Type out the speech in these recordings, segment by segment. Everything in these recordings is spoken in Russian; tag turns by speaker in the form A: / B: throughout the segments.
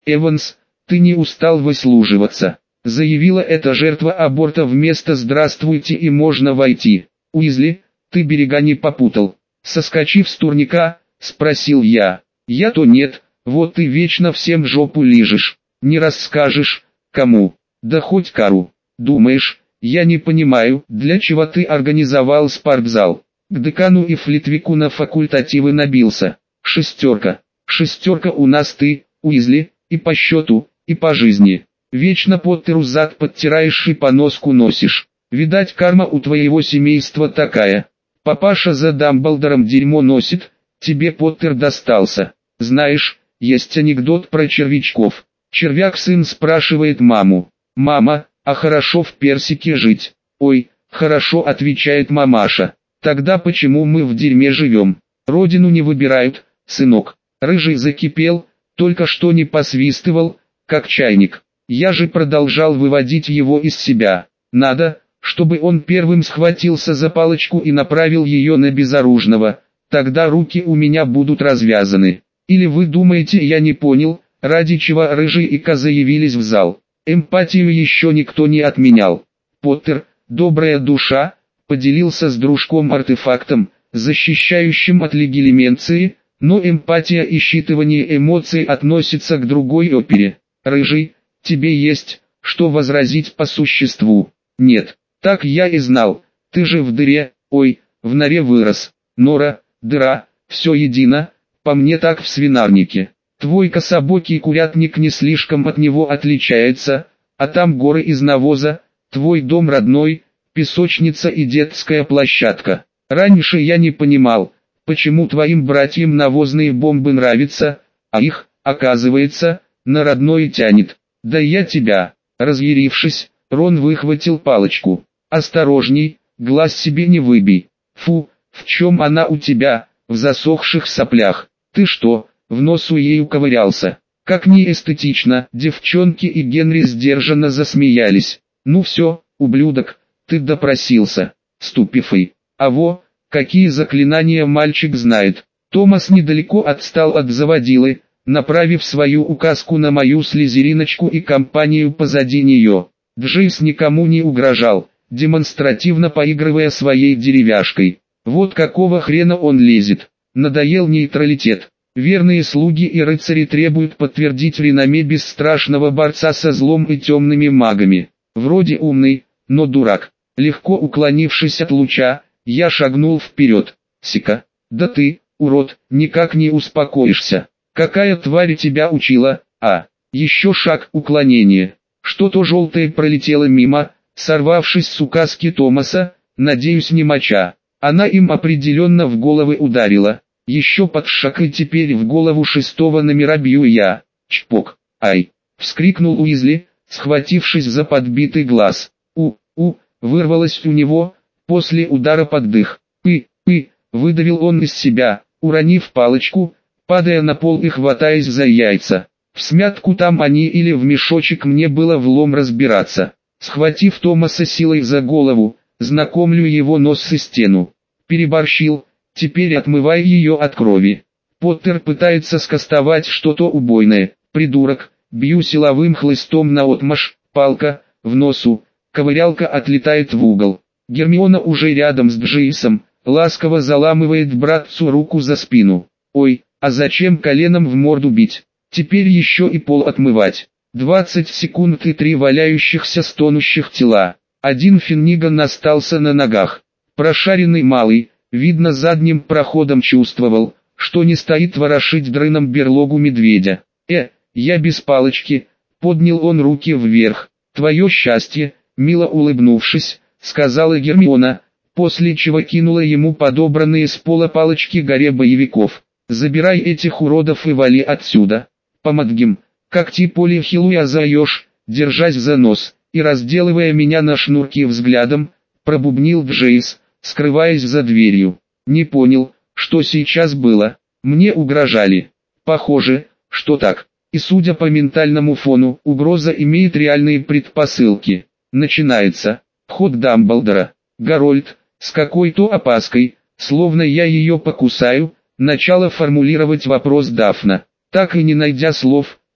A: Эванс, ты не устал выслуживаться? Заявила эта жертва аборта вместо «здравствуйте» и «можно войти». Уизли, ты берега не попутал? Соскочив с турника, спросил я. Я-то нет, вот ты вечно всем жопу лижешь. Не расскажешь, кому? Да хоть Кару. Думаешь, я не понимаю, для чего ты организовал спортзал? К декану и Флитвику на факультативы набился. Шестерка. Шестерка у нас ты, Уизли, и по счету, и по жизни. Вечно Поттеру зад подтираешь и по носку носишь. Видать, карма у твоего семейства такая. Папаша за Дамблдором дерьмо носит, тебе Поттер достался. Знаешь, есть анекдот про червячков. Червяк-сын спрашивает маму: «Мама, а хорошо в Персике жить?» «Ой, хорошо», отвечает мамаша. «Тогда почему мы в дерьме живем? Родину не выбирают, сынок». Рыжий закипел, только что не посвистывал, как чайник. Я же продолжал выводить его из себя. Надо, чтобы он первым схватился за палочку и направил ее на безоружного, тогда руки у меня будут развязаны. Или вы думаете, я не понял, ради чего Рыжий и Ка заявились в зал? Эмпатию еще никто не отменял. Поттер, добрая душа, поделился с дружком артефактом, защищающим от легилименции, но эмпатия и считывание эмоций относятся к другой опере. Рыжий, тебе есть, что возразить по существу? Нет, так я и знал, ты же в дыре, ой, в норе вырос. Нора, дыра, все едино, по мне так в свинарнике. Твой кособокий курятник не слишком от него отличается, а там горы из навоза, твой дом родной, песочница и детская площадка. Раньше я не понимал, почему твоим братьям навозные бомбы нравятся, а их, оказывается, на родное тянет. Да я тебя, разъярившись, Рон выхватил палочку. Осторожней, глаз себе не выбей. Фу, в чем она у тебя, в засохших соплях? Ты что, в носу ею ковырялся? Как неэстетично, девчонки и Генри сдержанно засмеялись. Ну все, ублюдок, ты допросился. Ступифый. А во, какие заклинания мальчик знает. Томас недалеко отстал от заводилы, направив свою указку на мою слизериночку и компанию позади нее. Джейс никому не угрожал, демонстративно поигрывая своей деревяшкой. Вот какого хрена он лезет. Надоел нейтралитет. Верные слуги и рыцари требуют подтвердить реноме бесстрашного борца со злом и темными магами. Вроде умный, но дурак. Легко уклонившись от луча, я шагнул вперед. Сика, да ты, урод, никак не успокоишься. Какая тварь тебя учила, а? Еще шаг уклонения. Что-то желтое пролетело мимо, сорвавшись с указки Томаса, надеюсь не моча. Она им определенно в головы ударила. Еще под шаг и теперь в голову шестого номера бью я. Чпок. Ай. Вскрикнул Уизли, схватившись за подбитый глаз. Вырвалось у него, после удара под дых. Выдавил он из себя, уронив палочку, падая на пол и хватаясь за яйца. В смятку там они или в мешочек мне было влом разбираться. Схватив Томаса силой за голову, знакомлю его нос со стену. Переборщил, теперь отмывай ее от крови. Поттер пытается скостовать что-то убойное. Придурок, бью силовым хлыстом наотмашь, палка, в носу, ковырялка отлетает в угол. Гермиона уже рядом с Джейсом, ласково заламывает братцу руку за спину. Ой, а зачем коленом в морду бить? Теперь еще и пол отмывать. 20 секунд и 3 валяющихся стонущих тела. Один Финниган остался на ногах. Прошаренный малый, видно задним проходом чувствовал, что не стоит ворошить дрыном берлогу медведя. Я без палочки, поднял он руки вверх. Твое счастье, мило улыбнувшись, сказала Гермиона, после чего кинула ему подобранные с пола палочки горе боевиков. Забирай этих уродов и вали отсюда. Помогим, как ти поле хилуя заешь, держась за нос, и разделывая меня на шнурки взглядом, пробубнил Джейс, скрываясь за дверью. Не понял, что сейчас было. Мне угрожали. Похоже, что так. И судя по ментальному фону, угроза имеет реальные предпосылки. Начинается. Ход Дамблдора. Гарольд, с какой-то опаской, словно я ее покусаю, начала формулировать вопрос Дафна. Так и не найдя слов,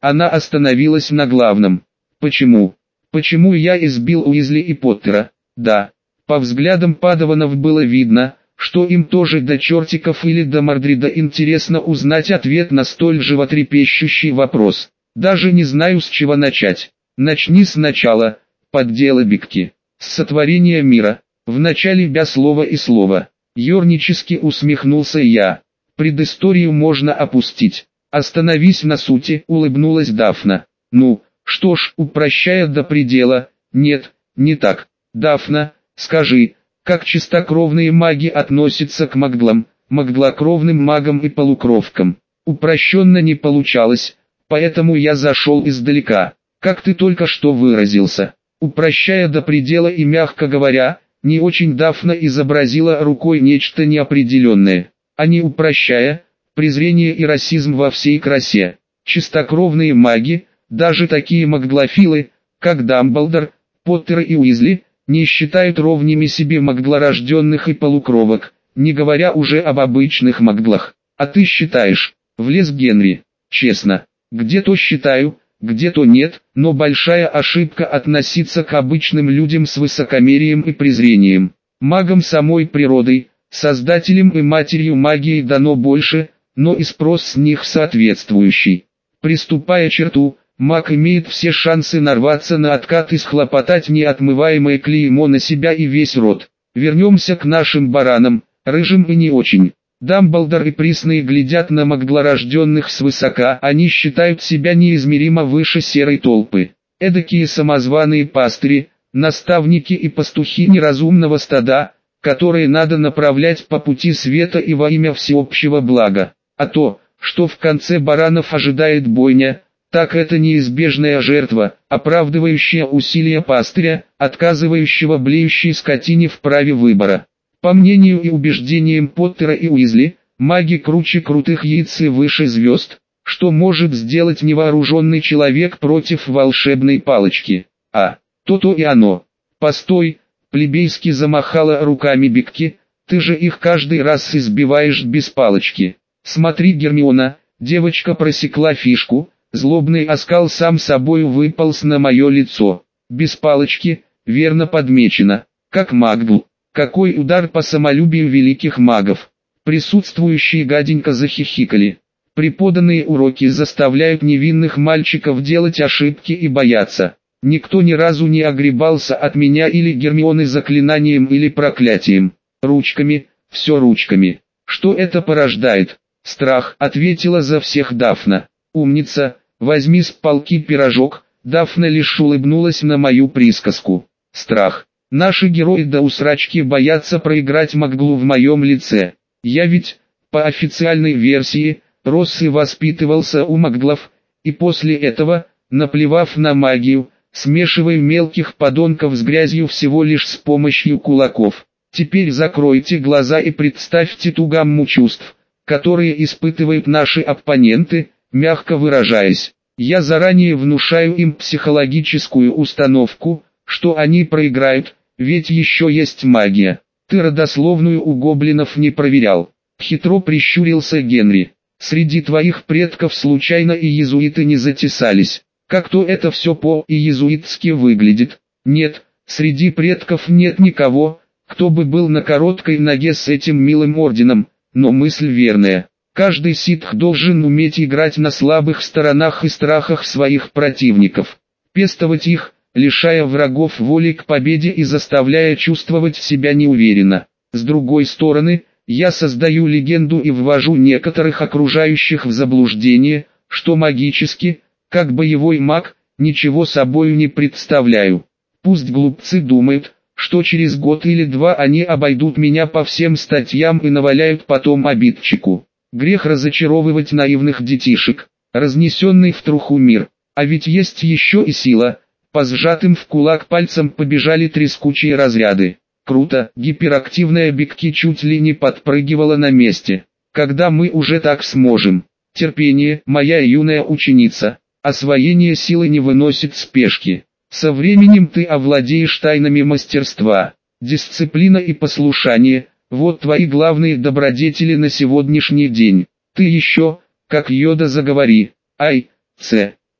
A: Она остановилась на главном. Почему? Почему я избил Уизли и Поттера? Да. По взглядам Падаванов было видно, что им тоже до чертиков или до Мордрида интересно узнать ответ на столь животрепещущий вопрос. Даже не знаю, с чего начать. Начни сначала, поддела Бикки. С сотворения мира. Вначале без слова и слова. Ёрнически усмехнулся я. Предысторию можно опустить. Остановись на сути, улыбнулась Дафна. Ну, что ж, упрощая до предела. Нет, не так. Дафна, скажи, как чистокровные маги относятся к маглам, маглокровным магам и полукровкам? Упрощенно не получалось, поэтому я зашел издалека. Как ты только что выразился. Упрощая до предела и мягко говоря, не очень Дафна изобразила рукой нечто неопределенное. А не упрощая, презрение и расизм во всей красе. Чистокровные маги, даже такие маглофилы, как Дамблдор, Поттер и Уизли, не считают ровнями себе маглорожденных и полукровок, не говоря уже об обычных маглах. А ты считаешь, влез Генри. Честно, где-то считаю, где-то нет, но большая ошибка относиться к обычным людям с высокомерием и презрением. Магам самой природой, создателем и матерью магии дано больше, но и спрос с них соответствующий. Приступая черту, маг имеет все шансы нарваться на откат и схлопотать неотмываемое клеймо на себя и весь род. Вернемся к нашим баранам, рыжим и не очень. Дамблдор и Присные глядят на маглорожденных свысока, они считают себя неизмеримо выше серой толпы. Эдакие самозваные пастыри, наставники и пастухи неразумного стада, которые надо направлять по пути света и во имя всеобщего блага. А то, что в конце баранов ожидает бойня, так это неизбежная жертва, оправдывающая усилия пастыря, отказывающего блеющей скотине в праве выбора. По мнению и убеждениям Поттера и Уизли, маги круче крутых яиц и выше звезд, что может сделать невооруженный человек против волшебной палочки. А, то-то и оно. Постой, плебейски замахала руками Бикки, ты же их каждый раз избиваешь без палочки. Смотри, Гермиона, девочка просекла фишку, злобный оскал сам собою выполз на мое лицо. Без палочки, верно подмечено, как магл. Какой удар по самолюбию великих магов. Присутствующие гаденько захихикали. Преподанные уроки заставляют невинных мальчиков делать ошибки и бояться. Никто ни разу не огребался от меня или Гермионы заклинанием или проклятием. Ручками, все ручками. Что это порождает? Страх, ответила за всех Дафна. Умница, возьми с полки пирожок. Дафна лишь улыбнулась на мою присказку. Страх. Наши герои до усрачки боятся проиграть маглу в моем лице. Я ведь, по официальной версии, рос и воспитывался у маглов, и после этого, наплевав на магию, смешиваю мелких подонков с грязью всего лишь с помощью кулаков. Теперь закройте глаза и представьте ту гамму чувств, которые испытывают наши оппоненты, мягко выражаясь. Я заранее внушаю им психологическую установку, что они проиграют, ведь еще есть магия. Ты родословную у гоблинов не проверял. Хитро прищурился Генри. Среди твоих предков случайно и иезуиты не затесались. Как-то это все по-иезуитски выглядит. Нет, среди предков нет никого, кто бы был на короткой ноге с этим милым орденом, но мысль верная. Каждый ситх должен уметь играть на слабых сторонах и страхах своих противников. Пестовать их, лишая врагов воли к победе и заставляя чувствовать себя неуверенно. С другой стороны, я создаю легенду и ввожу некоторых окружающих в заблуждение, что магически, как боевой маг, ничего собою не представляю. Пусть глупцы думают, что через год или два они обойдут меня по всем статьям и наваляют потом обидчику. Грех разочаровывать наивных детишек, разнесенный в труху мир. А ведь есть еще и сила. По сжатым в кулак пальцам побежали трескучие разряды. Круто, гиперактивная Бикки чуть ли не подпрыгивала на месте. Когда мы уже так сможем? Терпение, моя юная ученица. Освоение силы не выносит спешки. Со временем ты овладеешь тайнами мастерства. Дисциплина и послушание – вот твои главные добродетели на сегодняшний день. Ты еще, как Йода, заговори. Ай,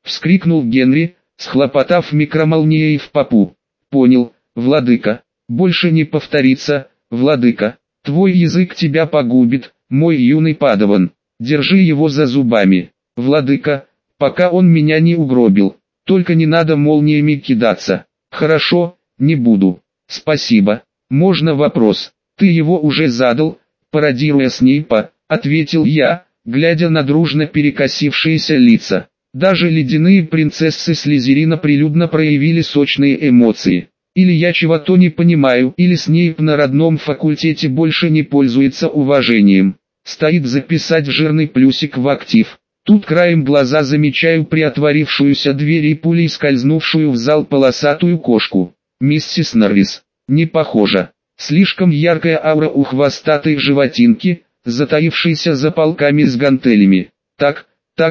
A: вскрикнул Генри, схлопотав микромолнией в попу. Понял, владыка, больше не повторится, владыка, твой язык тебя погубит, мой юный падаван, держи его за зубами, владыка, пока он меня не угробил, только не надо молниями кидаться. Хорошо, не буду, спасибо, можно вопрос, ты его уже задал, пародируя Снейпа, ответил я, глядя на дружно перекосившиеся лица. Даже ледяные принцессы Слизерина прилюдно проявили сочные эмоции. Или я чего-то не понимаю, или Снейп на родном факультете больше не пользуется уважением. Стоит записать жирный плюсик в актив. Тут краем глаза замечаю приотворившуюся дверь и пулей скользнувшую в зал полосатую кошку. Миссис Норрис. Не похоже. Слишком яркая аура у хвостатой животинки, затаившейся за полками с гантелями. Так,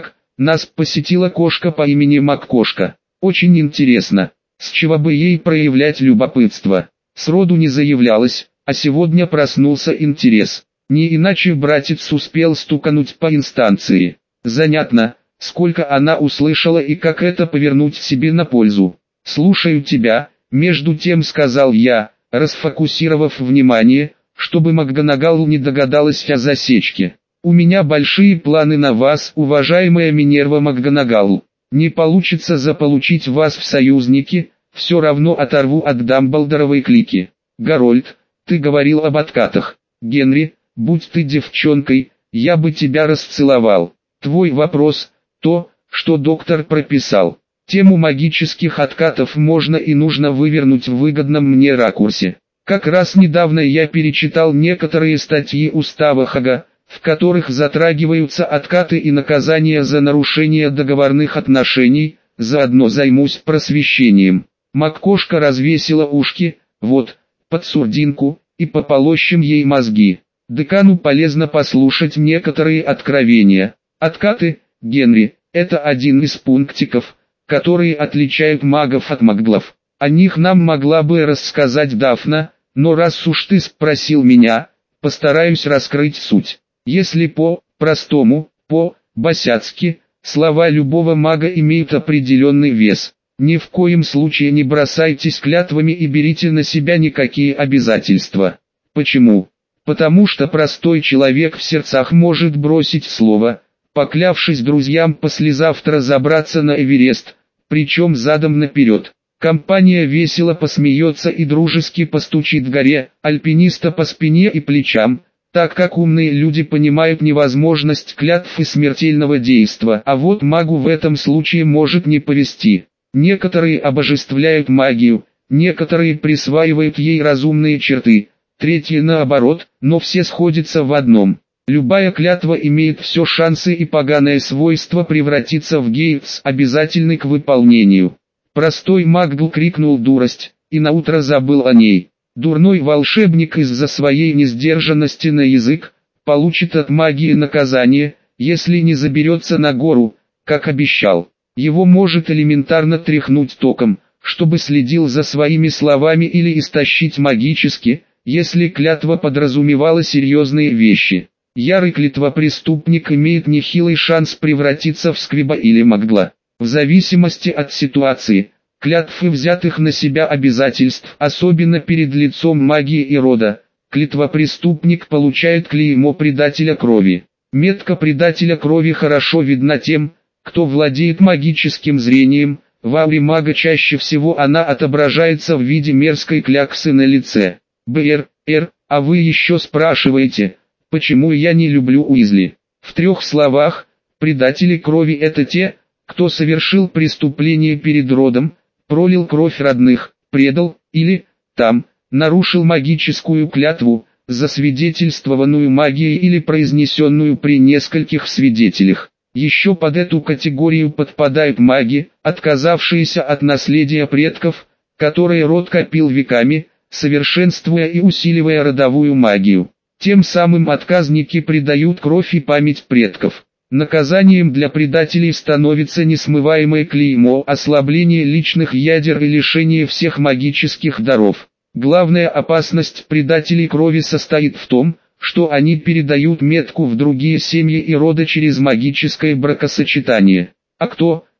A: нас посетила кошка по имени Маккошка. Очень интересно, с чего бы ей проявлять любопытство. Сроду не заявлялась, а сегодня проснулся интерес. Не иначе братец успел стукануть по инстанции. Занятно, сколько она услышала и как это повернуть себе на пользу. «Слушаю тебя», между тем сказал я, расфокусировав внимание, чтобы МакГонагал не догадалась о засечке. «У меня большие планы на вас, уважаемая Минерва МакГонагал. Не получится заполучить вас в союзники, все равно оторву от Дамблдоровой клики. Гарольд, ты говорил об откатах. Генри, будь ты девчонкой, я бы тебя расцеловал. Твой вопрос, то, что доктор прописал. Тему магических откатов можно и нужно вывернуть в выгодном мне ракурсе. Как раз недавно я перечитал некоторые статьи Устава Хага, в которых затрагиваются откаты и наказания за нарушение договорных отношений, заодно займусь просвещением. Маккошка развесила ушки, вот, под сурдинку, и пополощем ей мозги. Декану полезно послушать некоторые откровения. Откаты, Генри, это один из пунктиков, которые отличают магов от маглов. О них нам могла бы рассказать Дафна, но раз уж ты спросил меня, постараюсь раскрыть суть. Если по-простому, по-босяцки, слова любого мага имеют определенный вес. Ни в коем случае не бросайтесь клятвами и берите на себя никакие обязательства. Почему? Потому что простой человек в сердцах может бросить слово, поклявшись друзьям послезавтра забраться на Эверест, причем задом наперед. Компания весело посмеется и дружески постучит горе, альпиниста по спине и плечам, так как умные люди понимают невозможность клятв и смертельного действа, а вот магу в этом случае может не повезти. Некоторые обожествляют магию, некоторые присваивают ей разумные черты, третьи наоборот, но все сходятся в одном. Любая клятва имеет все шансы и поганое свойство превратиться в гейтс, обязательный к выполнению. Простой Макгл крикнул дурость, и наутро забыл о ней. Дурной волшебник из-за своей несдержанности на язык, получит от магии наказание, если не заберется на гору, как обещал. Его может элементарно тряхнуть током, чтобы следил за своими словами или истощить магически, если клятва подразумевала серьезные вещи. Ярый клятвопреступник имеет нехилый шанс превратиться в сквиба или магла. В зависимости от ситуации, клятвы взятых на себя обязательств, особенно перед лицом магии и рода, клятвопреступник получает клеймо предателя крови. Метка предателя крови хорошо видна тем, кто владеет магическим зрением, в ауре мага чаще всего она отображается в виде мерзкой кляксы на лице. А вы еще спрашиваете, почему я не люблю Уизли? В 3 словах, предатели крови это те, кто совершил преступление перед родом, пролил кровь родных, предал, или, нарушил магическую клятву, засвидетельствованную магией или произнесенную при нескольких свидетелях. Еще под эту категорию подпадают маги, отказавшиеся от наследия предков, которые род копил веками, совершенствуя и усиливая родовую магию. Тем самым отказники предают кровь и память предков. Наказанием для предателей становится несмываемое клеймо, ослабление личных ядер и лишение всех магических даров. Главная опасность предателей крови состоит в том, что они передают метку в другие семьи и роды через магическое бракосочетание. А кто,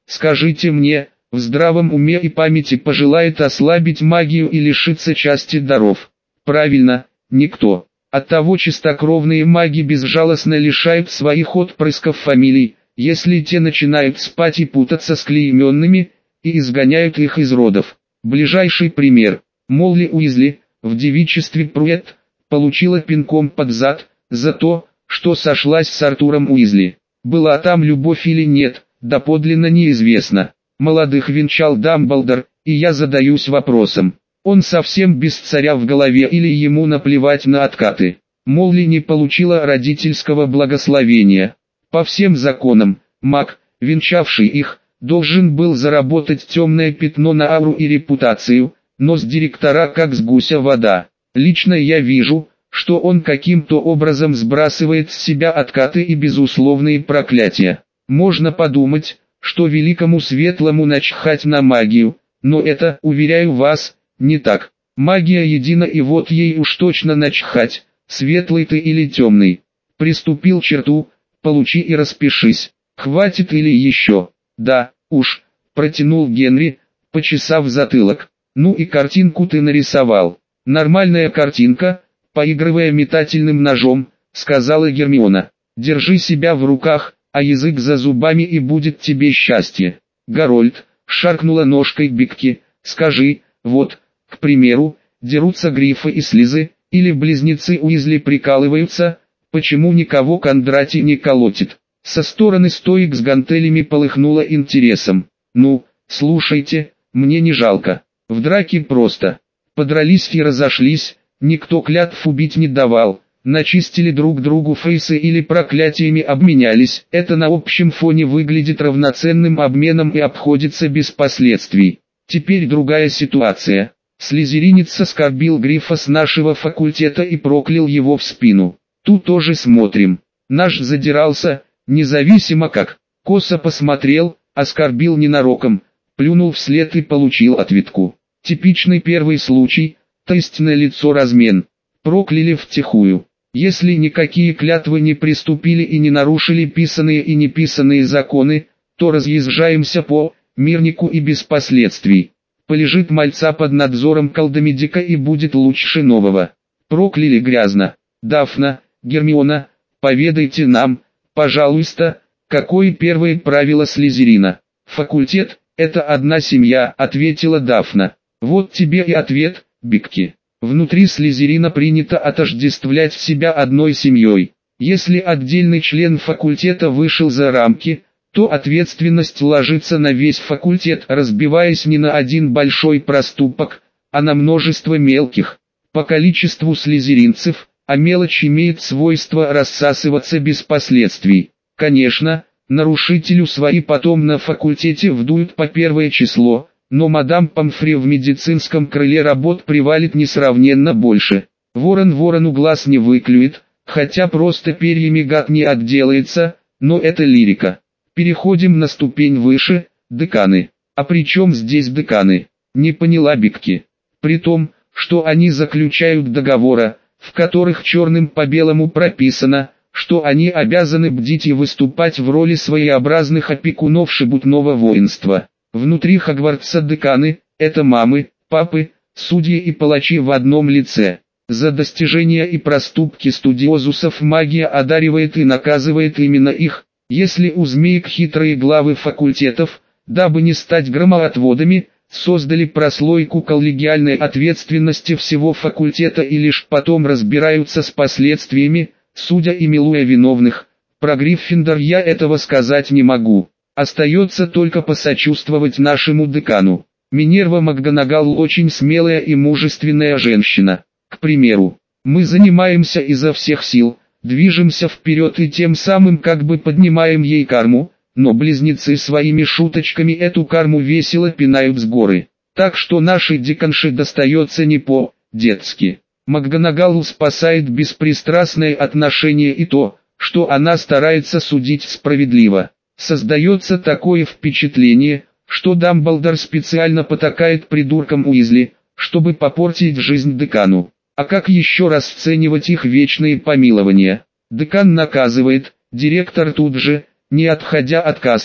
A: Скажите мне, в здравом уме и памяти пожелает ослабить магию и лишиться части даров? Правильно, никто. Оттого чистокровные маги безжалостно лишают своих отпрысков фамилий, если те начинают спать и путаться с клейменными, и изгоняют их из родов. Ближайший пример. Молли Уизли, в девичестве Пруэт, получила пинком под зад, за то, что сошлась с Артуром Уизли. Была там любовь или нет, доподлинно неизвестно. Молодых венчал Дамблдор, и я задаюсь вопросом. Он совсем без царя в голове или ему наплевать на откаты? Молли не получила родительского благословения. По всем законам, маг, венчавший их, должен был заработать темное пятно на ауру и репутацию, но с директора как с гуся вода. Лично я вижу, что он каким-то образом сбрасывает с себя откаты и безусловные проклятия. Можно подумать, что великому светлому начхать на магию, но это, уверяю вас, не так. Магия едина, и вот ей уж точно начхать, светлый ты или темный. Приступил черту, получи и распишись. Хватит или еще? Да, уж, протянул Генри, почесав затылок. Ну и картинку ты нарисовал. Нормальная картинка, поигрывая метательным ножом, сказала Гермиона. Держи себя в руках, а язык за зубами, и будет тебе счастье. Гарольд, шаркнула ножкой Бикки, скажи, вот, к примеру, дерутся Гриффы и Слизы, или близнецы Уизли прикалываются, почему никого Кондратий не колотит? Со стороны стоек с гантелями полыхнуло интересом. Ну, слушайте, мне не жалко. В драке просто. Подрались и разошлись, никто клятв убить не давал. Начистили друг другу фейсы или проклятиями обменялись. Это на общем фоне выглядит равноценным обменом и обходится без последствий. Теперь другая ситуация. Слизеринец оскорбил Гриффа с нашего факультета и проклял его в спину. Тут тоже смотрим. Наш задирался, независимо как. Косо посмотрел, оскорбил ненароком, плюнул вслед и получил ответку. Типичный первый случай, то есть на лицо размен. Прокляли втихую. Если никакие клятвы не приступили и не нарушили писанные и неписанные законы, то разъезжаемся по мирнику и без последствий. Полежит мальца под надзором колдомедика и будет лучше нового. Прокляли грязно. Дафна, Гермиона, поведайте нам, пожалуйста, какое первое правило Слизерина? Факультет – это одна семья, ответила Дафна. Вот тебе и ответ, Бикки. Внутри Слизерина принято отождествлять себя одной семьей. Если отдельный член факультета вышел за рамки, то ответственность ложится на весь факультет, разбиваясь не на один большой проступок, а на множество мелких. По количеству слизеринцев, а мелочь имеет свойство рассасываться без последствий. Конечно, нарушителю свои потом на факультете вдуют по первое число, но мадам Помфри в медицинском крыле работ привалит несравненно больше. Ворон ворону глаз не выклюет, хотя просто перьями гад не отделается, но это лирика. Переходим на ступень выше, деканы. А при чем здесь деканы? Не поняла Бикки. При том, что они заключают договора, в которых черным по белому прописано, что они обязаны бдить и выступать в роли своеобразных опекунов шебутного воинства. Внутри Хогвартса деканы – это мамы, папы, судьи и палачи в одном лице. За достижения и проступки студиозусов магия одаривает и наказывает именно их. Если у змеек хитрые главы факультетов, дабы не стать громоотводами, создали прослойку коллегиальной ответственности всего факультета и лишь потом разбираются с последствиями, судя и милуя виновных, про Гриффиндор я этого сказать не могу. Остается только посочувствовать нашему декану. Минерва МакГонагал очень смелая и мужественная женщина. К примеру, мы занимаемся изо всех сил, движемся вперед и тем самым как бы поднимаем ей карму, но близнецы своими шуточками эту карму весело пинают с горы. Так что нашей деканше достается не по-детски. МакГонагал спасает беспристрастное отношение и то, что она старается судить справедливо. Создается такое впечатление, что Дамблдор специально потакает придуркам Уизли, чтобы попортить жизнь декану. А как еще расценивать их вечные помилования? Декан наказывает, директор тут же, не отходя от кассы,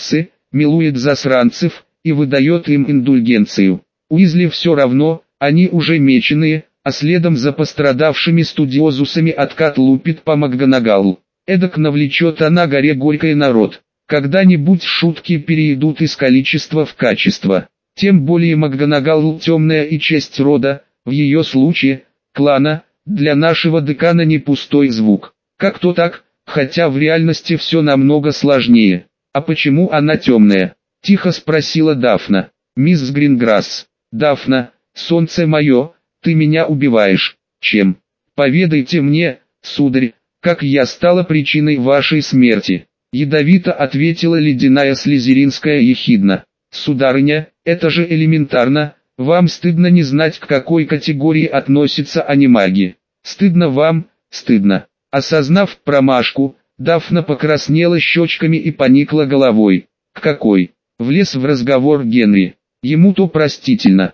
A: милует засранцев и выдает им индульгенцию. Уизли все равно, они уже меченые, а следом за пострадавшими студиозусами откат лупит по МакГонагалл. Эдак навлечет она горе горькой народ. Когда-нибудь шутки перейдут из количества в качество. Тем более МакГонагалл темная и честь рода, в ее случае, клана, для нашего декана не пустой звук. Как-то так, хотя в реальности все намного сложнее. А почему она темная? Тихо спросила Дафна. Мисс Гринграсс. Дафна, солнце мое, ты меня убиваешь. Чем? Поведайте мне, сударь, как я стала причиной вашей смерти. Ядовито ответила ледяная слизеринская ехидна. Сударыня, это же элементарно, вам стыдно не знать, к какой категории относятся анимаги. Стыдно вам, стыдно. Осознав промашку, Дафна покраснела щечками и поникла головой. К какой? Влез в разговор Генри. Ему-то простительно.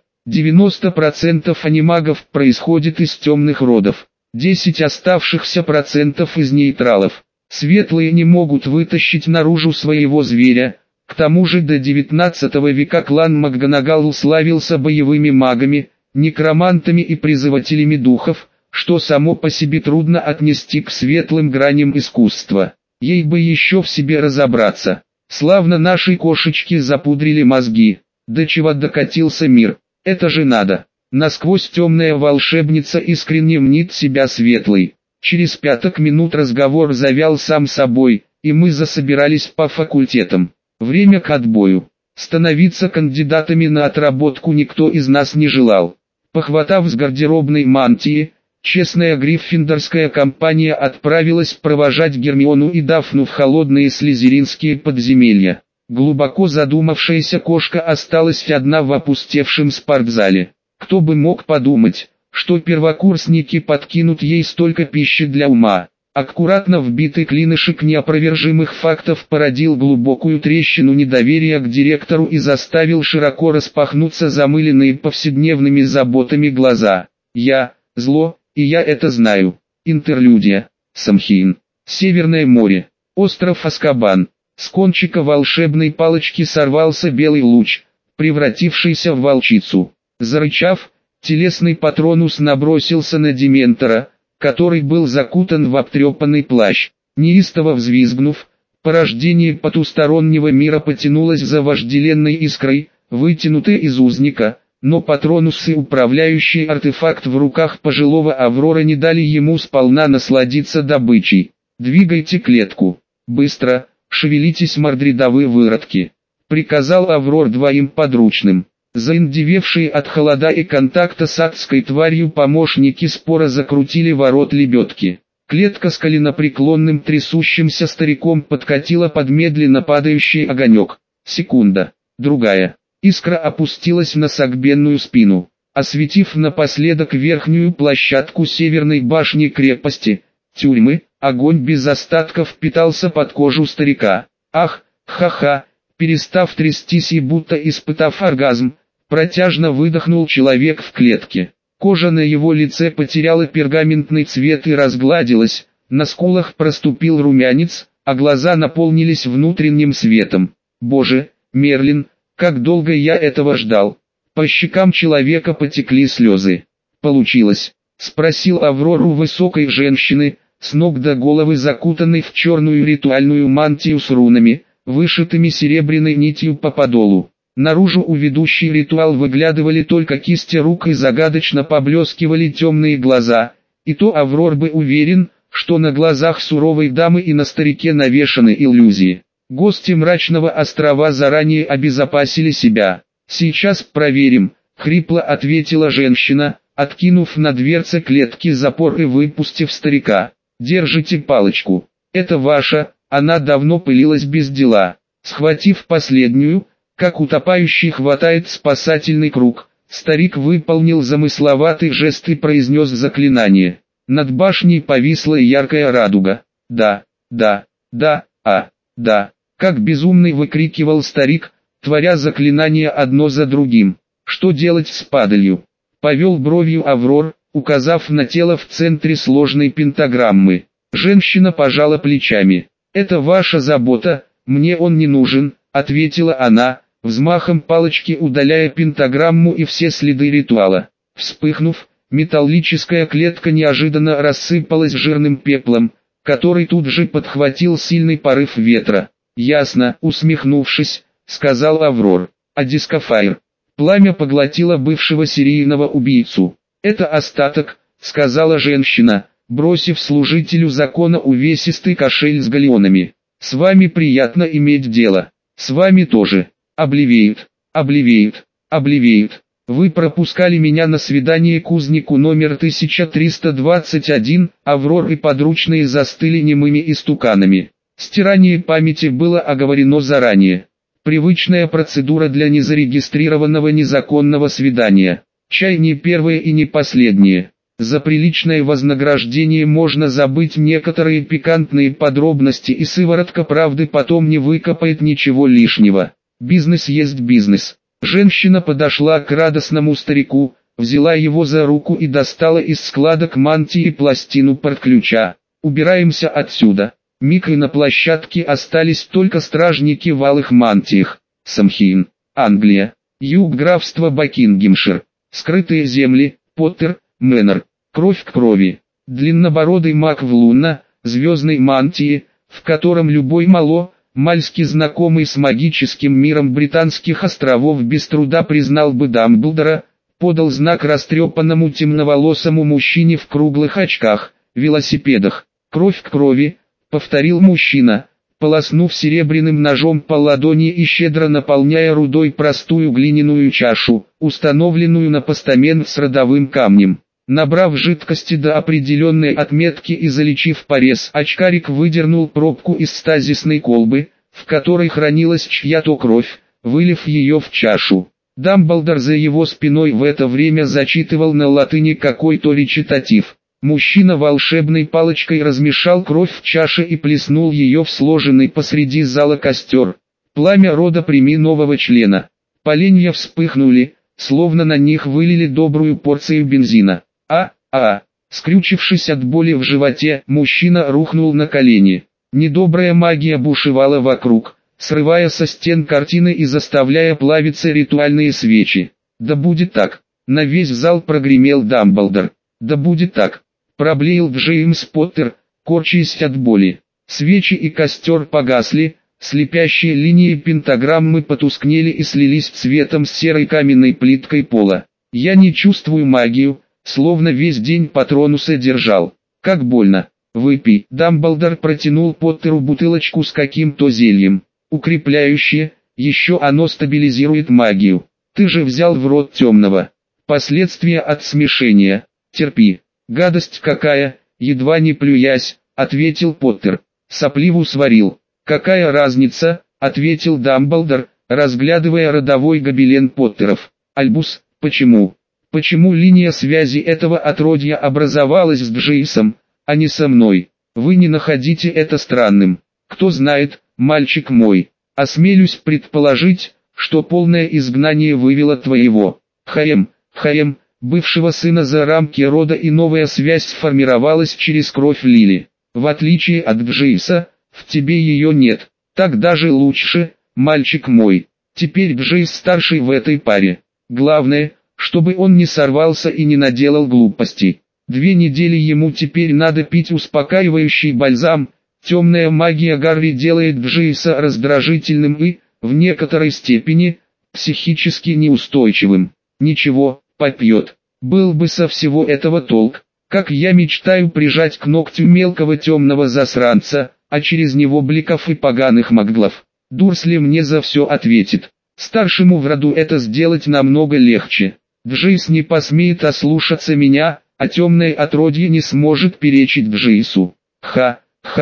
A: 90% анимагов происходит из темных родов. 10 оставшихся процентов из нейтралов. Светлые не могут вытащить наружу своего зверя. К тому же до 19 века клан МакГонагалл славился боевыми магами, некромантами и призывателями духов, что само по себе трудно отнести к светлым граням искусства. Ей бы еще в себе разобраться. Славно нашей кошечке запудрили мозги. До чего докатился мир. Это же надо. Насквозь темная волшебница искренне мнит себя светлой. Через 5 минут разговор завял сам собой, и мы засобирались по факультетам. Время к отбою. Становиться кандидатами на отработку никто из нас не желал. Похватав с гардеробной мантии, честная гриффиндорская компания отправилась провожать Гермиону и Дафну в холодные слизеринские подземелья. Глубоко задумавшаяся кошка осталась одна в опустевшем спортзале. Кто бы мог подумать, что первокурсники подкинут ей столько пищи для ума. Аккуратно вбитый клинышек неопровержимых фактов породил глубокую трещину недоверия к директору и заставил широко распахнуться замыленные повседневными заботами глаза. Я, зло, и я это знаю. Интерлюдия. Самхейн. Северное море. Остров Аскабан. С кончика волшебной палочки сорвался белый луч, превратившийся в волчицу. Зарычав, телесный патронус набросился на Дементора, который был закутан в обтрепанный плащ. Неистово взвизгнув, порождение потустороннего мира потянулось за вожделенной искрой, вытянутой из узника, но патронус и управляющий артефакт в руках пожилого Аврора не дали ему сполна насладиться добычей. «Двигайте клетку. Быстро, шевелитесь, мордридовые выродки», — приказал Аврор двоим подручным. Заиндевевшие от холода и контакта с адской тварью помощники спора закрутили ворот лебедки. Клетка с коленопреклонным трясущимся стариком подкатила под медленно падающий огонек. Секунда, другая. Искра опустилась на согбенную спину, осветив напоследок верхнюю площадку северной башни крепости, тюрьмы. Огонь без остатков впитался под кожу старика. Ах, ха-ха, перестав трястись и будто испытав оргазм, протяжно выдохнул человек в клетке. Кожа на его лице потеряла пергаментный цвет и разгладилась, на скулах проступил румянец, а глаза наполнились внутренним светом. Боже, Мерлин, как долго я этого ждал. По щекам человека потекли слезы. Получилось? Спросил Аврору высокой женщины, с ног до головы закутанной в черную ритуальную мантию с рунами, вышитыми серебряной нитью по подолу. Наружу у ведущей ритуал выглядывали только кисти рук и загадочно поблескивали темные глаза, и то Аврор бы уверен, что на глазах суровой дамы и на старике навешаны иллюзии. Гости мрачного острова заранее обезопасили себя. «Сейчас проверим», — хрипло ответила женщина, откинув на дверце клетки запор и выпустив старика. «Держите палочку. Это ваша, она давно пылилась без дела». Схватив последнюю, как утопающий хватает спасательный круг, старик выполнил замысловатый жест и произнес заклинание. Над башней повисла яркая радуга. «Да, да, да, да», как безумный выкрикивал старик, творя заклинания одно за другим. «Что делать с падалью?» Повел бровью Аврор, указав на тело в центре сложной пентаграммы. Женщина пожала плечами. «Это ваша забота, мне он не нужен, ответила она, взмахом палочки удаляя пентаграмму и все следы ритуала. Вспыхнув, металлическая клетка неожиданно рассыпалась жирным пеплом, который тут же подхватил сильный порыв ветра. «Ясно», усмехнувшись, сказал Аврор. «А дискофайр?» Пламя поглотило бывшего серийного убийцу. «Это остаток», сказала женщина, бросив служителю закона увесистый кошель с галлеонами. «С вами приятно иметь дело. С вами тоже. Обливеют, обливеют, обливеют. Вы пропускали меня на свидание к узнику номер 1321, Аврор и подручные застыли немыми истуканами. Стирание памяти было оговорено заранее. Привычная процедура для незарегистрированного незаконного свидания. Чай не первое и не последнее. За приличное вознаграждение можно забыть некоторые пикантные подробности, и сыворотка правды потом не выкопает ничего лишнего. Бизнес есть бизнес. Женщина подошла к радостному старику, взяла его за руку и достала из складок мантии пластину портключа. «Убираемся отсюда». Миг, и на площадке остались только стражники в алых мантиях. Самхейн, Англия, юг графства Бакингемшир. Скрытые земли, Поттер, Мэннер. Кровь к крови. Длиннобородый маг в лунно-звездной мантии, в котором любой мальски знакомый с магическим миром британских островов без труда признал бы Дамблдора, подал знак растрепанному темноволосому мужчине в круглых очках, велосипедах. «Кровь к крови», повторил мужчина, полоснув серебряным ножом по ладони и щедро наполняя рудой простую глиняную чашу, установленную на постамент с родовым камнем. Набрав жидкости до определенной отметки и залечив порез, очкарик выдернул пробку из стазисной колбы, в которой хранилась чья-то кровь, вылив ее в чашу. Дамблдор за его спиной в это время зачитывал на латыни какой-то речитатив. Мужчина волшебной палочкой размешал кровь в чаше и плеснул ее в сложенный посреди зала костер. Пламя рода прими нового члена. Поленья вспыхнули, словно на них вылили добрую порцию бензина. Скрючившись от боли в животе, мужчина рухнул на колени. Недобрая магия бушевала вокруг, срывая со стен картины и заставляя плавиться ритуальные свечи. «Да будет так!» На весь зал прогремел Дамблдор. «Да будет так!» Проблеял Джеймс Поттер, корчась от боли. Свечи и костер погасли, слепящие линии пентаграммы потускнели и слились цветом с серой каменной плиткой пола. «Я не чувствую магию», словно весь день Патронуса держал. «Как больно! Выпей!» Дамблдор протянул Поттеру бутылочку с каким-то зельем. «Укрепляющее, еще оно стабилизирует магию. Ты же взял в рот темного. Последствия от смешения. Терпи». «Гадость какая!» едва не плюясь, ответил Поттер. «Сопливу сварил». «Какая разница?» ответил Дамблдор, разглядывая родовой гобелен Поттеров. «Альбус, почему? Почему линия связи этого отродья образовалась с Джейсом, а не со мной? Вы не находите это странным? Кто знает, мальчик мой, осмелюсь предположить, что полное изгнание вывело твоего Хаем, бывшего сына за рамки рода, и новая связь сформировалась через кровь Лили. В отличие от Джейса, в тебе ее нет. Так даже лучше, мальчик мой. Теперь Джейс старший в этой паре. Главное, чтобы он не сорвался и не наделал глупостей. 2 недели ему теперь надо пить успокаивающий бальзам. Темная магия Гарри делает Джейса раздражительным и, в некоторой степени, психически неустойчивым. Ничего, попьет. Был бы со всего этого толк. Как я мечтаю прижать к ногтю мелкого темного засранца, а через него бликов и поганых маглов. Дурсли мне за все ответит. Старшему в роду это сделать намного легче. Джейс не посмеет ослушаться меня, а темное отродье не сможет перечить Джейсу. Ха,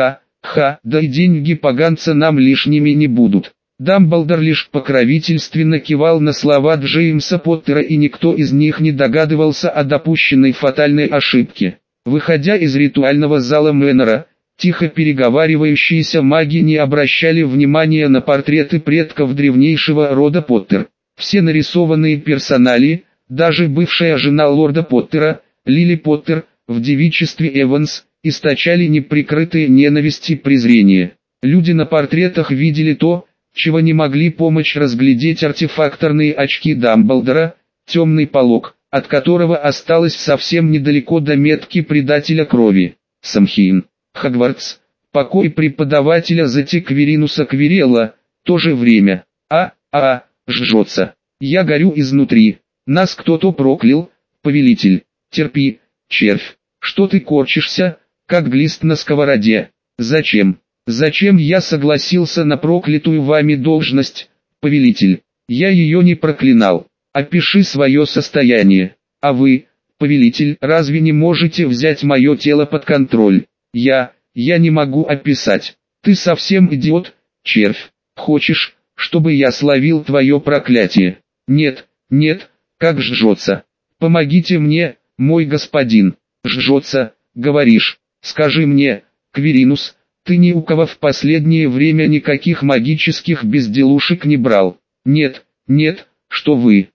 A: да и деньги поганца нам лишними не будут. Дамблдор лишь покровительственно кивал на слова Джеймса Поттера, и никто из них не догадывался о допущенной фатальной ошибке. Выходя из ритуального зала Мэннера, тихо переговаривающиеся маги не обращали внимания на портреты предков древнейшего рода Поттер. Все нарисованные персонали, даже бывшая жена лорда Поттера, Лили Поттер, в девичестве Эванс, источали неприкрытые ненависть и презрение. Люди на портретах видели то, чего не могли помочь разглядеть артефакторные очки Дамблдора, темный полог, от которого осталось совсем недалеко до метки предателя крови. Самхейн, Хогвартс, покой преподавателя Зати Кверинуса Квирелла, то же время. Жжется. Я горю изнутри. Нас кто-то проклял, повелитель. Терпи, червь. Что ты корчишься, как глист на сковороде? Зачем? Зачем я согласился на проклятую вами должность, повелитель? Я ее не проклинал. Опиши свое состояние. А вы, повелитель, разве не можете взять мое тело под контроль? Я не могу описать. Ты совсем идиот, червь. Хочешь, чтобы я словил твое проклятие? Нет, как жжется. Помогите мне, мой господин. Жжется, говоришь. Скажи мне, Кверинус, ты ни у кого в последнее время никаких магических безделушек не брал? Нет, что вы.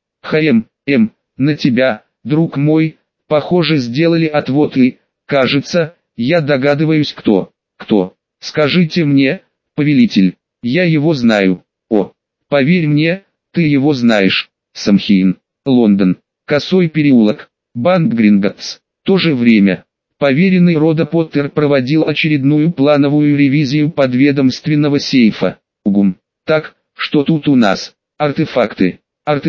A: На тебя, друг мой, похоже, сделали отвод и, кажется, я догадываюсь кто. Кто? Скажите мне, повелитель, я его знаю. О, поверь мне, ты его знаешь. Самхейн, Лондон, Косой переулок, банк Гринготтс. То же время. Поверенный рода Поттер проводил очередную плановую ревизию подведомственного сейфа. Угум. Так, что тут у нас? Артефакты.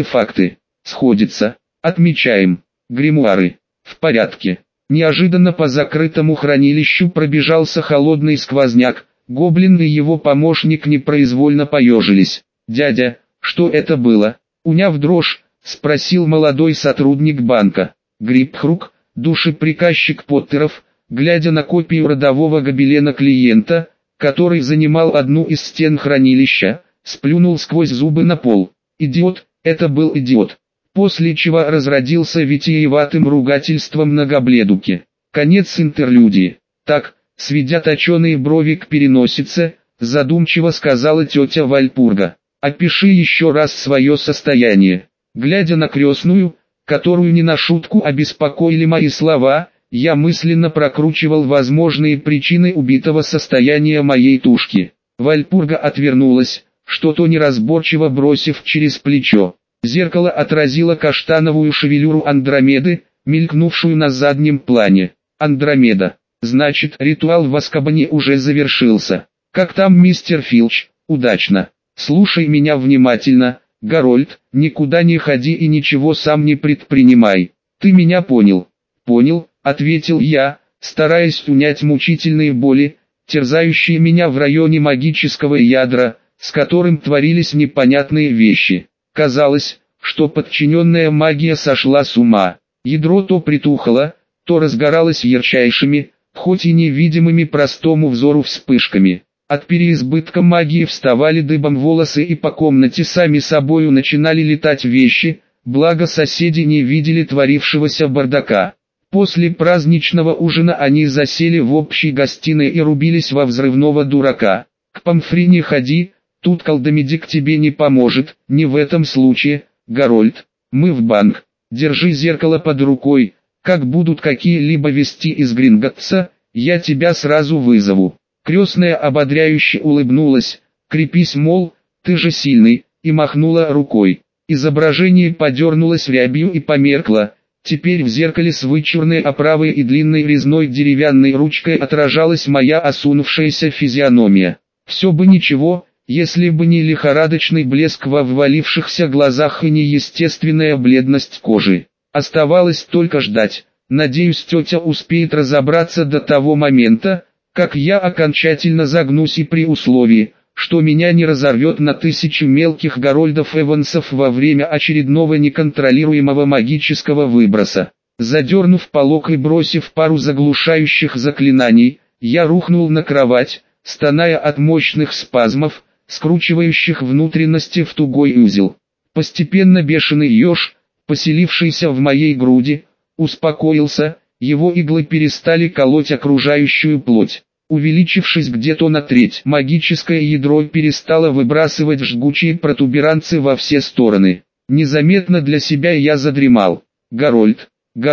A: Сходится. Отмечаем. Гримуары. В порядке. Неожиданно по закрытому хранилищу пробежался холодный сквозняк. Гоблин и его помощник непроизвольно поежились. «Дядя, что это было?» Уняв дрожь, спросил молодой сотрудник банка. Грипхрук, душеприказчик Поттеров, глядя на копию родового гобелена клиента, который занимал одну из стен хранилища, сплюнул сквозь зубы на пол. «Идиот, это был идиот!» После чего разродился витиеватым ругательством на гобледуке. Конец интерлюдии. Так, сведя точеные брови к переносице, задумчиво сказала тетя Вальпурга. «Опиши еще раз свое состояние». Глядя на крестную, которую не на шутку обеспокоили мои слова, я мысленно прокручивал возможные причины убитого состояния моей тушки. Вальпурга отвернулась, что-то неразборчиво бросив через плечо. Зеркало отразило каштановую шевелюру Андромеды, мелькнувшую на заднем плане. Андромеда. Значит, ритуал в Азкабане уже завершился. Как там мистер Филч? Удачно. Слушай меня внимательно, Гарольд, никуда не ходи и ничего сам не предпринимай. Ты меня понял? Понял, ответил я, стараясь унять мучительные боли, терзающие меня в районе магического ядра, с которым творились непонятные вещи. Казалось, что подчиненная магия сошла с ума. Ядро то притухло, то разгоралось ярчайшими, хоть и невидимыми простому взору вспышками. От переизбытка магии вставали дыбом волосы и по комнате сами собою начинали летать вещи, благо соседи не видели творившегося бардака. После праздничного ужина они засели в общей гостиной и рубились во взрывного дурака. К Помфри не ходи, тут колдомедик тебе не поможет, не в этом случае, Гарольд, мы в банк, держи зеркало под рукой, как будут какие-либо вести из Гринготтса, я тебя сразу вызову. Крестная ободряюще улыбнулась, крепись, мол, ты же сильный, и махнула рукой. Изображение подернулось рябью и померкло, теперь в зеркале с вычурной оправой и длинной резной деревянной ручкой отражалась моя осунувшаяся физиономия. Все бы ничего, если бы не лихорадочный блеск во ввалившихся глазах и неестественная бледность кожи. Оставалось только ждать. Надеюсь, тетя успеет разобраться до того момента, как я окончательно загнусь, и при условии, что меня не разорвет на тысячи мелких Гарольдов Эвансов во время очередного неконтролируемого магического выброса. Задернув полог и бросив пару заглушающих заклинаний, я рухнул на кровать, стоная от мощных спазмов, скручивающих внутренности в тугой узел. Постепенно бешеный еж, поселившийся в моей груди, успокоился, его иглы перестали колоть окружающую плоть. Увеличившись где-то на треть, магическое ядро перестало выбрасывать жгучие протуберанцы во все стороны. Незаметно для себя я задремал. Гарольд,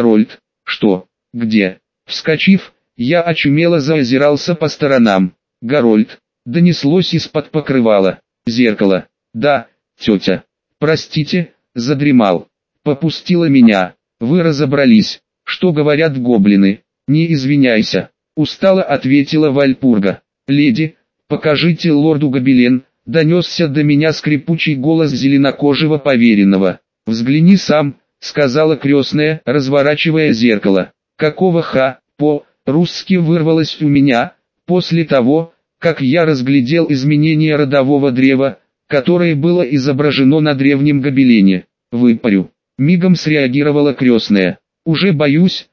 A: что? Где? Вскочив, я очумело заозирался по сторонам. Гарольд, донеслось из-под покрывала. Зеркало. Да, тетя. Простите, задремал. Попустила меня. Вы разобрались, что говорят гоблины. Не извиняйся. Устало ответила Вальпурга. Леди, покажите лорду гобелен, донесся до меня скрипучий голос зеленокожего поверенного. Взгляни сам, сказала крестная, разворачивая зеркало. Какого по-русски вырвалось у меня, после того, как я разглядел изменение родового древа, которое было изображено на древнем гобелене. Выпарю. Мигом среагировала крестная. Уже боюсь,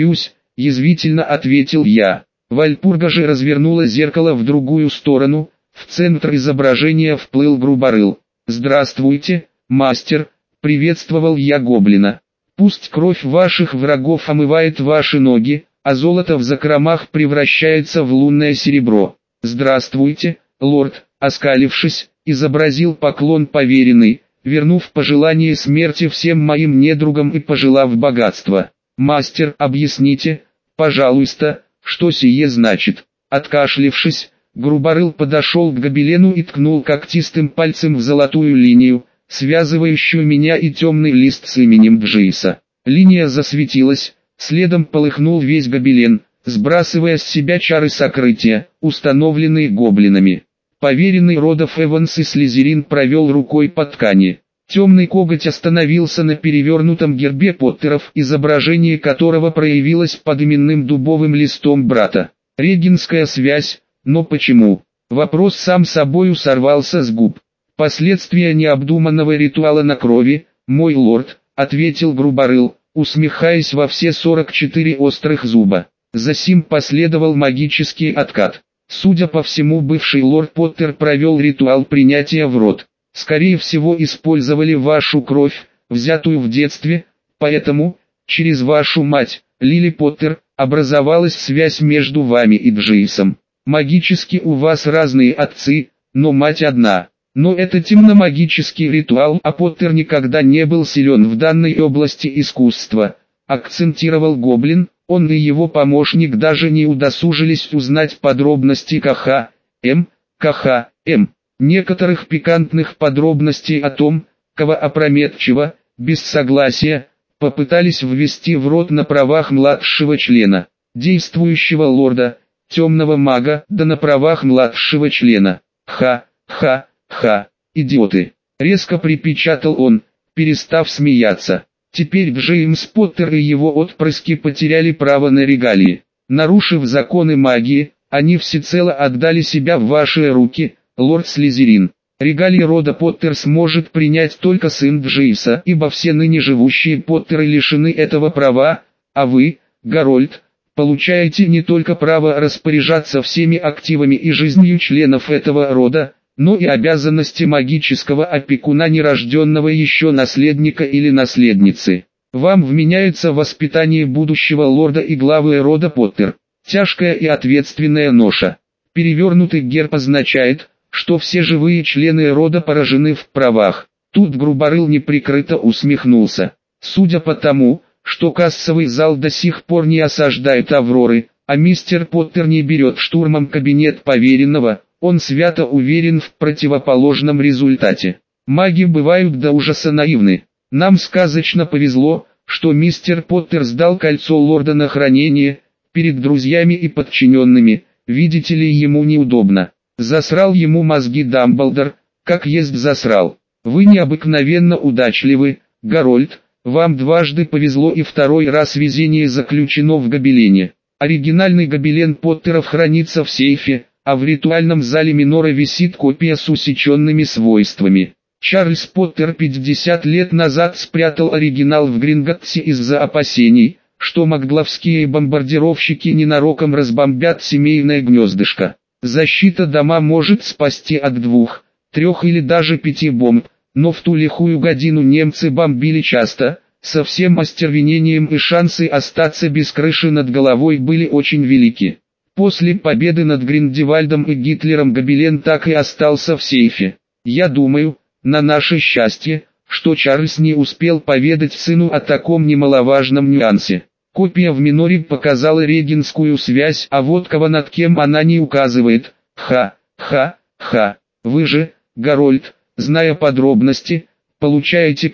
A: язвительно ответил я. Вальпурга же развернула зеркало в другую сторону, в центр изображения вплыл Груборыл. «Здравствуйте, мастер», — приветствовал я гоблина. «Пусть кровь ваших врагов омывает ваши ноги, а золото в закромах превращается в лунное серебро». «Здравствуйте, лорд», — оскалившись, изобразил поклон поверенный, вернув пожелание смерти всем моим недругам и пожелав богатства. «Мастер, объясните, пожалуйста, что сие значит?» Откашлившись, Груборыл подошел к гобелену и ткнул когтистым пальцем в золотую линию, связывающую меня и темный лист с именем Джейса. Линия засветилась, следом полыхнул весь гобелен, сбрасывая с себя чары сокрытия, установленные гоблинами. Поверенный родов Эванс и Слизерин провел рукой по ткани. Темный коготь остановился на перевернутом гербе Поттеров, изображение которого проявилось под именным дубовым листом брата. Регенская связь, но почему? Вопрос сам собою сорвался с губ. «Последствия необдуманного ритуала на крови, мой лорд», — ответил Груборыл, усмехаясь во все 44 острых зуба. Засим последовал магический откат. Судя по всему, бывший лорд Поттер провел ритуал принятия в род. Скорее всего, использовали вашу кровь, взятую в детстве, поэтому, через вашу мать, Лили Поттер, образовалась связь между вами и Джейсом. Магически у вас разные отцы, но мать одна. Но это темномагический ритуал, а Поттер никогда не был силен в данной области искусства, акцентировал гоблин. Он и его помощник даже не удосужились узнать подробности КХМ. Некоторых пикантных подробностей о том, кого опрометчиво, без согласия, попытались ввести в род на правах младшего члена, действующего лорда, темного мага, да на правах младшего члена. Идиоты! Резко припечатал он, перестав смеяться. Теперь Джеймс Поттер и его отпрыски потеряли право на регалии. Нарушив законы магии, они всецело отдали себя в ваши руки, лорд Слизерин. Регалии рода Поттер сможет принять только сын Джеймса, ибо все ныне живущие Поттеры лишены этого права, а вы, Гарольд, получаете не только право распоряжаться всеми активами и жизнью членов этого рода, но и обязанности магического опекуна нерожденного еще наследника или наследницы. Вам вменяется воспитание будущего лорда и главы рода Поттер. Тяжкая и ответственная ноша. Перевернутый герб означает, что все живые члены рода поражены в правах. Тут Груборыл неприкрыто усмехнулся. Судя по тому, что кассовый зал до сих пор не осаждает Авроры, а мистер Поттер не берет штурмом кабинет поверенного, он свято уверен в противоположном результате. Маги бывают до ужаса наивны. Нам сказочно повезло, что мистер Поттер сдал кольцо лорда на хранение, перед друзьями и подчиненными, видите ли, ему неудобно. Засрал ему мозги Дамблдор, как есть засрал. Вы необыкновенно удачливы, Гарольд, вам дважды повезло и второй раз везение заключено в гобелене. Оригинальный гобелен Поттеров хранится в сейфе, а в ритуальном зале Минора висит копия с усеченными свойствами. Чарльз Поттер 50 лет назад спрятал оригинал в Гринготтсе из-за опасений, что магловские бомбардировщики ненароком разбомбят семейное гнездышко. Защита дома может спасти от 2, 3 или даже 5 бомб, но в ту лихую годину немцы бомбили часто, со всем остервенением, и шансы остаться без крыши над головой были очень велики. После победы над Гриндевальдом и Гитлером гобелен так и остался в сейфе. Я думаю, на наше счастье, что Чарльз не успел поведать сыну о таком немаловажном нюансе. Копия в Миноре показала регенскую связь, а вот кого над кем она не указывает. Вы же, Гарольд, зная подробности, получаете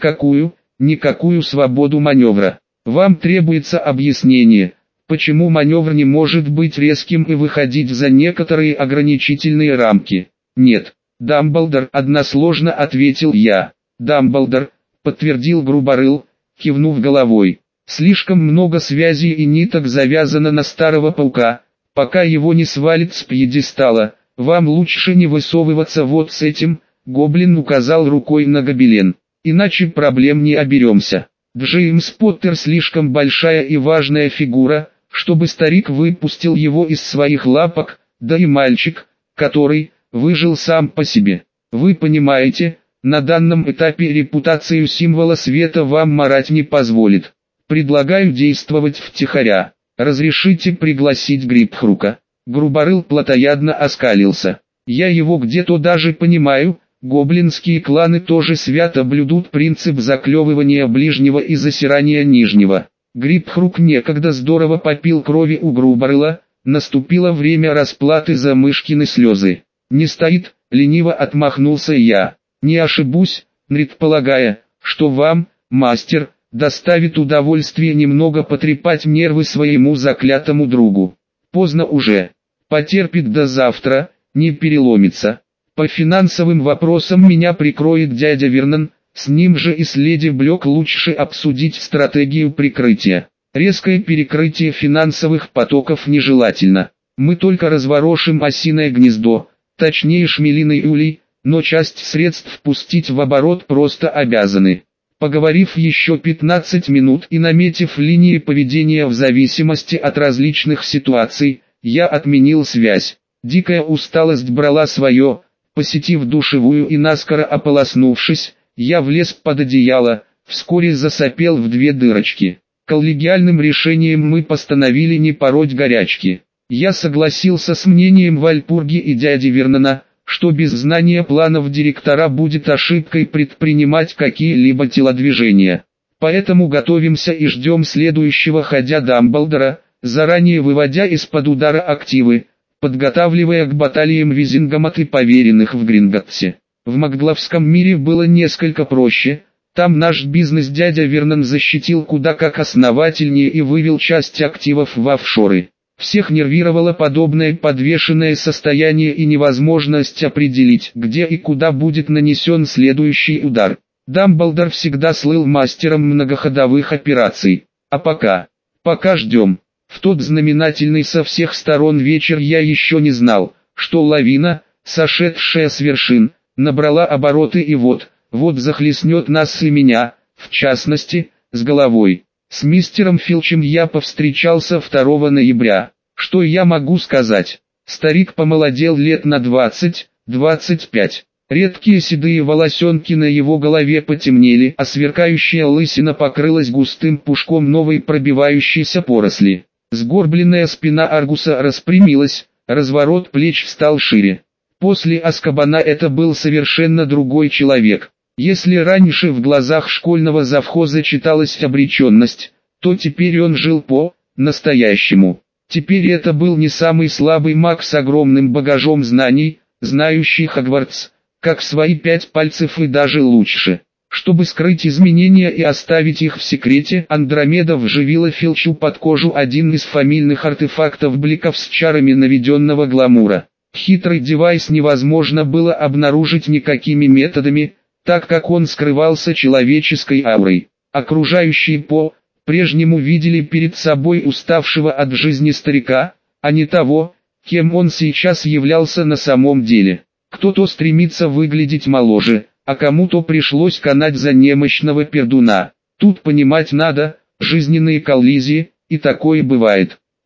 A: никакую свободу маневра. Вам требуется объяснение, почему маневр не может быть резким и выходить за некоторые ограничительные рамки. Нет, Дамблдор, односложно ответил я. Дамблдор, подтвердил Груборыл, кивнув головой. Слишком много связей и ниток завязано на старого паука, пока его не свалит с пьедестала. Вам лучше не высовываться вот с этим, гоблин указал рукой на гобелен, иначе проблем не оберемся. Джеймс Поттер слишком большая и важная фигура, чтобы старик выпустил его из своих лапок, да и мальчик, который выжил сам по себе. Вы понимаете, на данном этапе репутацию символа света вам марать не позволит. Предлагаю действовать втихаря. Разрешите пригласить Грипхрука. Груборыл плотоядно оскалился. Я его где-то даже понимаю, гоблинские кланы тоже свято блюдут принцип заклевывания ближнего и засирания нижнего. Грипхрук некогда здорово попил крови у Груборыла, наступило время расплаты за мышкины слезы. Не стоит, лениво отмахнулся я. Не ошибусь, предполагая, что вам, мастер, доставит удовольствие немного потрепать нервы своему заклятому другу. Поздно уже. Потерпит до завтра, не переломится. По финансовым вопросам меня прикроет дядя Вернон, с ним же и с леди Блёк лучше обсудить стратегию прикрытия. Резкое перекрытие финансовых потоков нежелательно. Мы только разворошим осиное гнездо, точнее шмелиный улей, но часть средств пустить в оборот просто обязаны. Поговорив еще 15 минут и наметив линии поведения в зависимости от различных ситуаций, я отменил связь. Дикая усталость брала свое, посетив душевую и наскоро ополоснувшись, я влез под одеяло, вскоре засопел в 2 дырочки. Коллегиальным решением мы постановили не пороть горячки. Я согласился с мнением Вальпурги и дяди Вернона, что без знания планов директора будет ошибкой предпринимать какие-либо телодвижения. Поэтому готовимся и ждем следующего ходя Дамблдора, заранее выводя из-под удара активы, подготавливая к баталиям Визингамот и поверенных в Гринготте. В Макгловском мире было несколько проще, там наш бизнес дядя Вернон защитил куда как основательнее и вывел часть активов в офшоры. Всех нервировало подобное подвешенное состояние и невозможность определить, где и куда будет нанесен следующий удар. Дамблдор всегда слыл мастером многоходовых операций. А пока ждем. В тот знаменательный со всех сторон вечер я еще не знал, что лавина, сошедшая с вершин, набрала обороты и вот захлестнет нас и меня, в частности, с головой. С мистером Филчем я повстречался 2 ноября. Что я могу сказать? Старик помолодел лет на 20-25. Редкие седые волосенки на его голове потемнели, а сверкающая лысина покрылась густым пушком новой пробивающейся поросли. Сгорбленная спина Аргуса распрямилась, разворот плеч стал шире. После Азкабана это был совершенно другой человек. Если раньше в глазах школьного завхоза читалась обреченность, то теперь он жил по-настоящему. Теперь это был не самый слабый маг с огромным багажом знаний, знающий Хогвартс, как свои 5 пальцев и даже лучше. Чтобы скрыть изменения и оставить их в секрете, Андромеда вживила Филчу под кожу один из фамильных артефактов бликов с чарами наведенного гламура. Хитрый девайс невозможно было обнаружить никакими методами, так как он скрывался человеческой аурой. Окружающие по-прежнему видели перед собой уставшего от жизни старика, а не того, кем он сейчас являлся на самом деле. Кто-то стремится выглядеть моложе, а кому-то пришлось канать за немощного пердуна. Тут понимать надо, жизненные коллизии, и такое бывает.